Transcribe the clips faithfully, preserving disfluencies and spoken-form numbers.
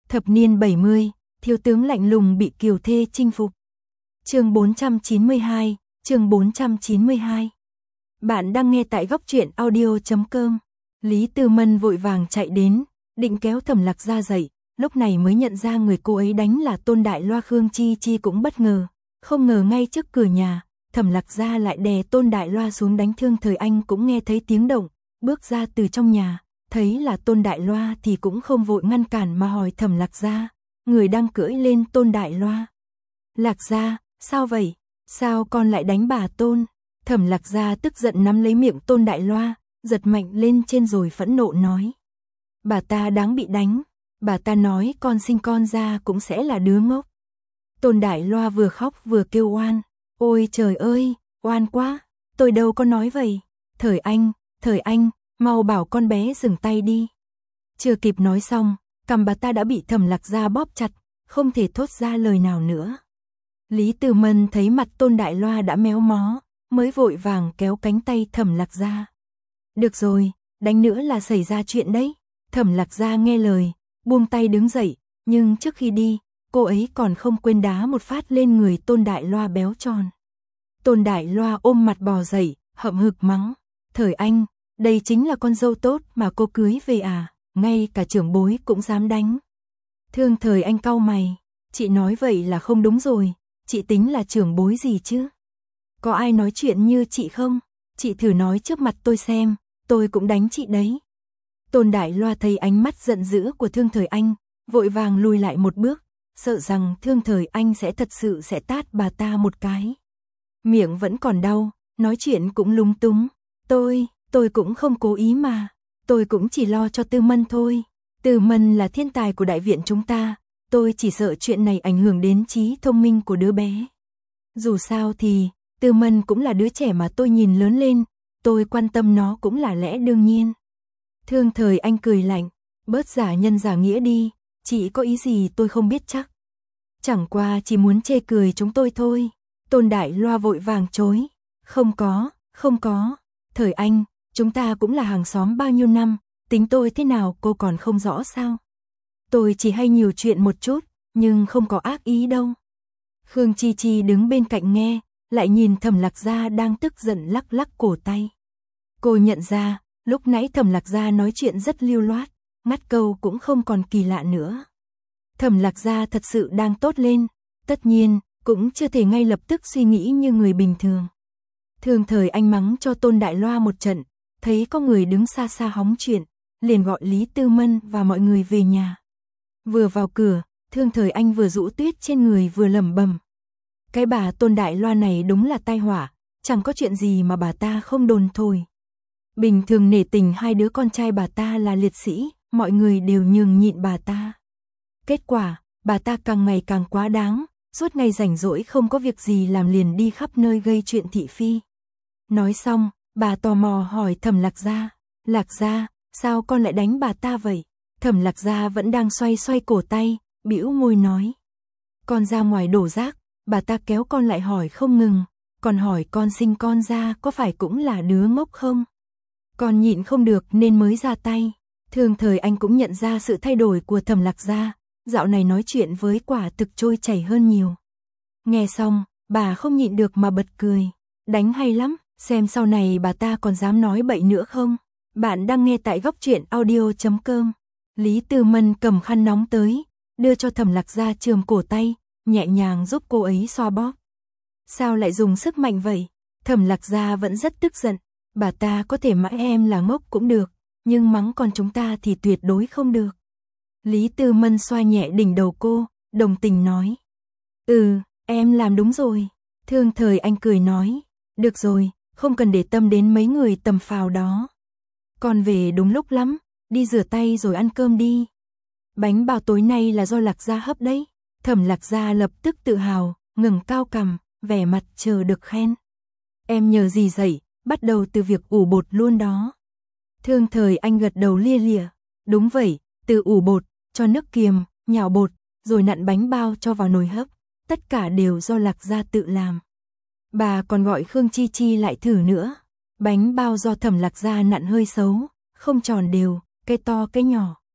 Thập niên bảy mươi, thiếu tướng lạnh lùng bị kiều thê chinh phục. Chương bốn trăm chín mươi hai, chương bốn trăm chín mươi hai. Bạn đang nghe tại góc truyện audio chấm com. Lý Tư Mân vội vàng chạy đến, định kéo Thẩm Lạc Gia dậy, lúc này mới nhận ra người cô ấy đánh là Tôn Đại Loa. Khương Chi Chi cũng bất ngờ, không ngờ ngay trước cửa nhà, Thẩm Lạc Gia lại đè Tôn Đại Loa xuống đánh. Thương Thời Anh cũng nghe thấy tiếng động, bước ra từ trong nhà, thấy là Tôn Đại Loa thì cũng không vội ngăn cản mà hỏi Thẩm Lạc Gia, người đang cưỡi lên Tôn Đại Loa. Lạc Gia, sao vậy? Sao con lại đánh bà Tôn? Thẩm Lạc Gia tức giận nắm lấy miệng Tôn Đại Loa, giật mạnh lên trên rồi phẫn nộ nói. Bà ta đáng bị đánh, bà ta nói con sinh con ra cũng sẽ là đứa ngốc. Tôn Đại Loa vừa khóc vừa kêu oan, ôi trời ơi, oan quá, tôi đâu có nói vậy. Thời Anh, Thời Anh, mau bảo con bé dừng tay đi. Chưa kịp nói xong, cằm bà ta đã bị Thẩm Lạc Gia bóp chặt, không thể thốt ra lời nào nữa. Lý Tư Mân thấy mặt Tôn Đại Loa đã méo mó, mới vội vàng kéo cánh tay Thẩm Lạc Gia. Được rồi, đánh nữa là xảy ra chuyện đấy. Thẩm Lạc Gia nghe lời, buông tay đứng dậy, nhưng trước khi đi, cô ấy còn không quên đá một phát lên người Tôn Đại Loa béo tròn. Tôn Đại Loa ôm mặt bò dậy, hậm hực mắng, Thời Anh, đây chính là con dâu tốt mà cô cưới về à, ngay cả trưởng bối cũng dám đánh. Thương Thời Anh cau mày, chị nói vậy là không đúng rồi, chị tính là trưởng bối gì chứ? Có ai nói chuyện như chị không? Chị thử nói trước mặt tôi xem, tôi cũng đánh chị đấy. Tôn Đại Loa thấy ánh mắt giận dữ của Thương Thời Anh, vội vàng lùi lại một bước, sợ rằng Thương Thời Anh sẽ thật sự sẽ tát bà ta một cái. Miệng vẫn còn đau, nói chuyện cũng lúng túng. Tôi, tôi cũng không cố ý mà, tôi cũng chỉ lo cho Tư Mân thôi. Tư Mân là thiên tài của đại viện chúng ta, tôi chỉ sợ chuyện này ảnh hưởng đến trí thông minh của đứa bé. Dù sao thì, Tư Mân cũng là đứa trẻ mà tôi nhìn lớn lên, tôi quan tâm nó cũng là lẽ đương nhiên. Thương Thời Anh cười lạnh, bớt giả nhân giả nghĩa đi, chị có ý gì tôi không biết chắc. Chẳng qua chỉ muốn chê cười chúng tôi thôi. Tôn Đại Loa vội vàng chối, không có, không có, Thời Anh, chúng ta cũng là hàng xóm bao nhiêu năm, tính tôi thế nào cô còn không rõ sao. Tôi chỉ hay nhiều chuyện một chút, nhưng không có ác ý đâu. Khương Chi Chi đứng bên cạnh nghe, lại nhìn Thẩm Lạc Gia đang tức giận lắc lắc cổ tay. Cô nhận ra, lúc nãy Thẩm Lạc Gia nói chuyện rất lưu loát, ngắt câu cũng không còn kỳ lạ nữa. Thẩm Lạc Gia thật sự đang tốt lên, tất nhiên, cũng chưa thể ngay lập tức suy nghĩ như người bình thường. Thương Thời Anh mắng cho Tôn Đại Loa một trận, thấy có người đứng xa xa hóng chuyện, liền gọi Lý Tư Mân và mọi người về nhà. Vừa vào cửa, Thương Thời Anh vừa rũ tuyết trên người vừa lẩm bẩm. Cái bà Tôn Đại Loa này đúng là tai họa, chẳng có chuyện gì mà bà ta không đồn thôi. Bình thường nể tình hai đứa con trai bà ta là liệt sĩ, mọi người đều nhường nhịn bà ta. Kết quả, bà ta càng ngày càng quá đáng, suốt ngày rảnh rỗi không có việc gì làm liền đi khắp nơi gây chuyện thị phi. Nói xong, bà tò mò hỏi Thẩm Lạc Gia, Lạc Gia, sao con lại đánh bà ta vậy? Thẩm Lạc Gia vẫn đang xoay xoay cổ tay, bĩu môi nói. Con ra ngoài đổ rác, bà ta kéo con lại hỏi không ngừng, còn hỏi con sinh con ra có phải cũng là đứa ngốc không? Con nhịn không được nên mới ra tay. Thương Thời Anh cũng nhận ra sự thay đổi của Thẩm Lạc Gia, dạo này nói chuyện với quả thực trôi chảy hơn nhiều. Nghe xong, bà không nhịn được mà bật cười. Đánh hay lắm, xem sau này bà ta còn dám nói bậy nữa không? Bạn đang nghe tại góc truyện audio chấm com. Lý Tư Mân cầm khăn nóng tới, đưa cho Thẩm Lạc Gia chườm cổ tay, nhẹ nhàng giúp cô ấy xoa bóp. Sao lại dùng sức mạnh vậy? Thẩm Lạc Gia vẫn rất tức giận. Bà ta có thể mãi em là ngốc cũng được, nhưng mắng con chúng ta thì tuyệt đối không được. Lý Tư Mân xoa nhẹ đỉnh đầu cô, đồng tình nói. Ừ, em làm đúng rồi. Thương Thời Anh cười nói. Được rồi, không cần để tâm đến mấy người tầm phào đó. Con về đúng lúc lắm, đi rửa tay rồi ăn cơm đi. Bánh bao tối nay là do Lạc Gia hấp đấy. Thẩm Lạc Gia lập tức tự hào, ngẩng cao cằm, vẻ mặt chờ được khen. Em nhờ gì dậy, bắt đầu từ việc ủ bột luôn đó. Thương Thời Anh gật đầu lia lịa. Đúng vậy, từ ủ bột, cho nước kiềm, nhào bột, rồi nặn bánh bao cho vào nồi hấp. Tất cả đều do Lạc Gia tự làm. Bà còn gọi Khương Chi Chi lại thử nữa. Bánh bao do Thẩm Lạc Gia nặn hơi xấu, không tròn đều, cái to cái nhỏ.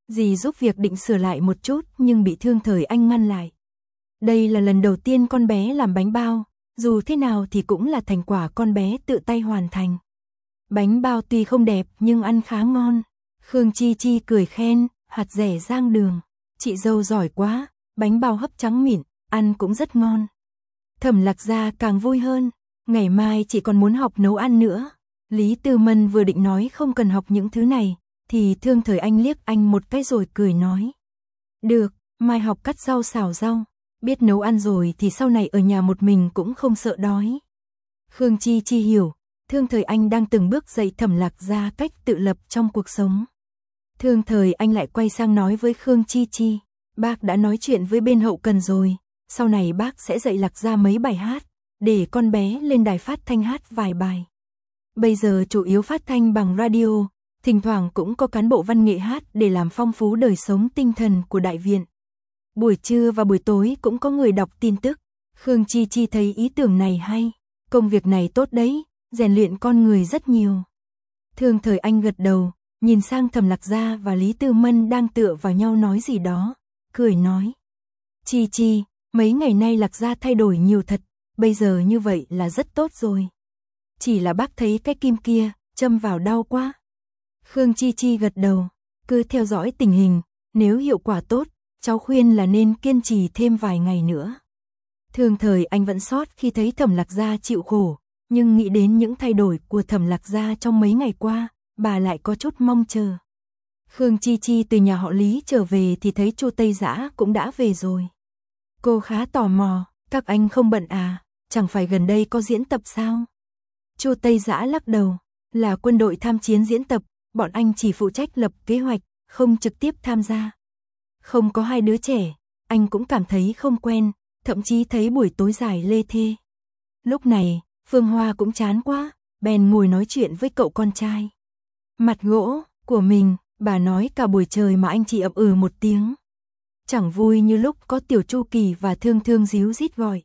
Dì giúp việc định sửa lại một chút nhưng bị Thương Thời Anh ngăn lại. Đây là lần đầu tiên con bé làm bánh bao, dù thế nào thì cũng là thành quả con bé tự tay hoàn thành. Bánh bao tuy không đẹp nhưng ăn khá ngon. Khương Chi Chi cười khen, hạt dẻ rang đường. Chị dâu giỏi quá, bánh bao hấp trắng mịn, ăn cũng rất ngon. Thẩm Lạc Gia càng vui hơn, ngày mai chị còn muốn học nấu ăn nữa. Lý Tư Mân vừa định nói không cần học những thứ này, thì Thương Thời Anh liếc anh một cái rồi cười nói. Được, mai học cắt rau xào rau, biết nấu ăn rồi thì sau này ở nhà một mình cũng không sợ đói. Khương Chi Chi hiểu, Thương Thời Anh đang từng bước dạy Thẩm Lạc Gia cách tự lập trong cuộc sống. Thương Thời Anh lại quay sang nói với Khương Chi Chi, bác đã nói chuyện với bên hậu cần rồi, sau này bác sẽ dạy Lạc Gia mấy bài hát, để con bé lên đài phát thanh hát vài bài. Bây giờ chủ yếu phát thanh bằng radio, thỉnh thoảng cũng có cán bộ văn nghệ hát để làm phong phú đời sống tinh thần của đại viện. Buổi trưa và buổi tối cũng có người đọc tin tức. Khương Chi Chi thấy ý tưởng này hay, công việc này tốt đấy, rèn luyện con người rất nhiều. Thương Thời Anh gật đầu, nhìn sang Thẩm Lạc Gia và Lý Tư Mân đang tựa vào nhau nói gì đó, cười nói. Chi Chi, mấy ngày nay Lạc Gia thay đổi nhiều thật, bây giờ như vậy là rất tốt rồi. Chỉ là bác thấy cái kim kia, châm vào đau quá. Khương Chi Chi gật đầu, cứ theo dõi tình hình, nếu hiệu quả tốt, cháu khuyên là nên kiên trì thêm vài ngày nữa. Thương Thời Anh vẫn sót khi thấy Thẩm Lạc Gia chịu khổ, nhưng nghĩ đến những thay đổi của Thẩm Lạc Gia trong mấy ngày qua, bà lại có chút mong chờ. Khương Chi Chi từ nhà họ Lý trở về thì thấy Chu Tây Dã cũng đã về rồi. Cô khá tò mò, các anh không bận à, chẳng phải gần đây có diễn tập sao? Chu Tây Dã lắc đầu, là quân đội tham chiến diễn tập, bọn anh chỉ phụ trách lập kế hoạch, không trực tiếp tham gia. Không có hai đứa trẻ, anh cũng cảm thấy không quen, thậm chí thấy buổi tối dài lê thê. Lúc này, Phương Hoa cũng chán quá, bèn ngồi nói chuyện với cậu con trai. Mặt gỗ của mình, bà nói cả buổi trời mà anh chỉ ậm ừ một tiếng. Chẳng vui như lúc có Tiểu Chu Kỳ và Thương Thương díu rít gọi.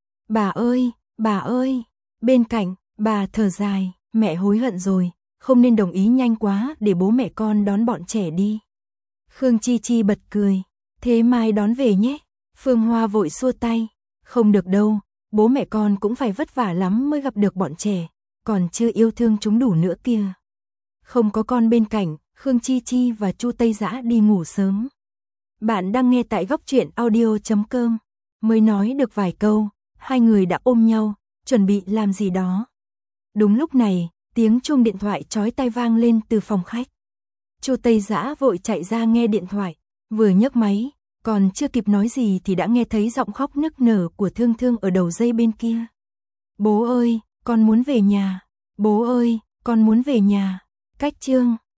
Bà ơi, bà ơi, bên cạnh, bà thở dài, mẹ hối hận rồi, không nên đồng ý nhanh quá để bố mẹ con đón bọn trẻ đi. Khương Chi Chi bật cười, thế mai đón về nhé. Phương Hoa vội xua tay, không được đâu, bố mẹ con cũng phải vất vả lắm mới gặp được bọn trẻ, còn chưa yêu thương chúng đủ nữa kia. Không có con bên cạnh, Khương Chi Chi và Chu Tây Dã đi ngủ sớm. Bạn đang nghe tại góc truyện audio chấm com. Mới nói được vài câu, hai người đã ôm nhau, chuẩn bị làm gì đó. Đúng lúc này, tiếng chuông điện thoại chói tai vang lên từ phòng khách. Chu Tây Dã vội chạy ra nghe điện thoại, vừa nhấc máy, còn chưa kịp nói gì thì đã nghe thấy giọng khóc nức nở của Thương Thương ở đầu dây bên kia. Bố ơi, con muốn về nhà. Bố ơi, con muốn về nhà. Cách chương